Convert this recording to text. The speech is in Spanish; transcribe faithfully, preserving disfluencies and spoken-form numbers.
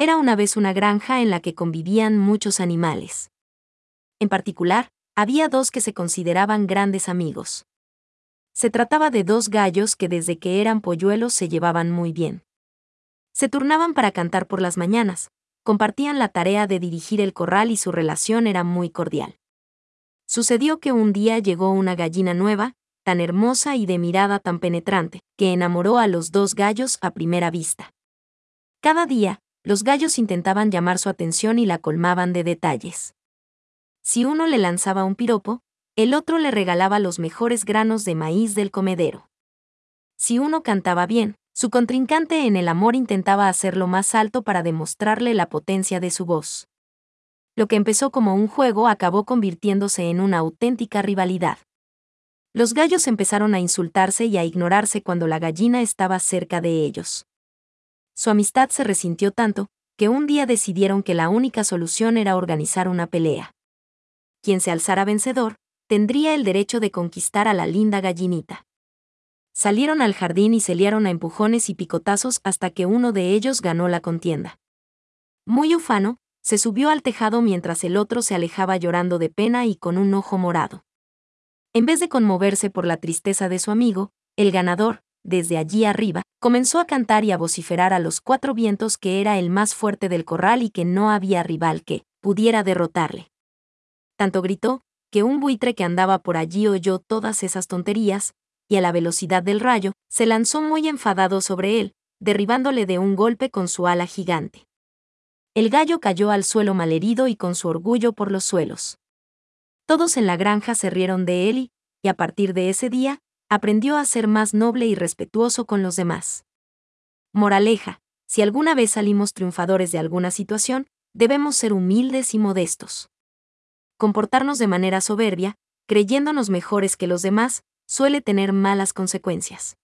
Era una vez una granja en la que convivían muchos animales. En particular, había dos que se consideraban grandes amigos. Se trataba de dos gallos que desde que eran polluelos se llevaban muy bien. Se turnaban para cantar por las mañanas, compartían la tarea de dirigir el corral y su relación era muy cordial. Sucedió que un día llegó una gallina nueva, tan hermosa y de mirada tan penetrante, que enamoró a los dos gallos a primera vista. Cada día, los gallos intentaban llamar su atención y la colmaban de detalles. Si uno le lanzaba un piropo, el otro le regalaba los mejores granos de maíz del comedero. Si uno cantaba bien, su contrincante en el amor intentaba hacerlo más alto para demostrarle la potencia de su voz. Lo que empezó como un juego acabó convirtiéndose en una auténtica rivalidad. Los gallos empezaron a insultarse y a ignorarse cuando la gallina estaba cerca de ellos. Su amistad se resintió tanto, que un día decidieron que la única solución era organizar una pelea. Quien se alzara vencedor, tendría el derecho de conquistar a la linda gallinita. Salieron al jardín y se liaron a empujones y picotazos hasta que uno de ellos ganó la contienda. Muy ufano, se subió al tejado mientras el otro se alejaba llorando de pena y con un ojo morado. En vez de conmoverse por la tristeza de su amigo, el ganador, desde allí arriba, comenzó a cantar y a vociferar a los cuatro vientos que era el más fuerte del corral y que no había rival que pudiera derrotarle. Tanto gritó, que un buitre que andaba por allí oyó todas esas tonterías, y a la velocidad del rayo, se lanzó muy enfadado sobre él, derribándole de un golpe con su ala gigante. El gallo cayó al suelo malherido y con su orgullo por los suelos. Todos en la granja se rieron de él y, y a partir de ese día, aprendió a ser más noble y respetuoso con los demás. Moraleja: si alguna vez salimos triunfadores de alguna situación, debemos ser humildes y modestos. Comportarnos de manera soberbia, creyéndonos mejores que los demás, suele tener malas consecuencias.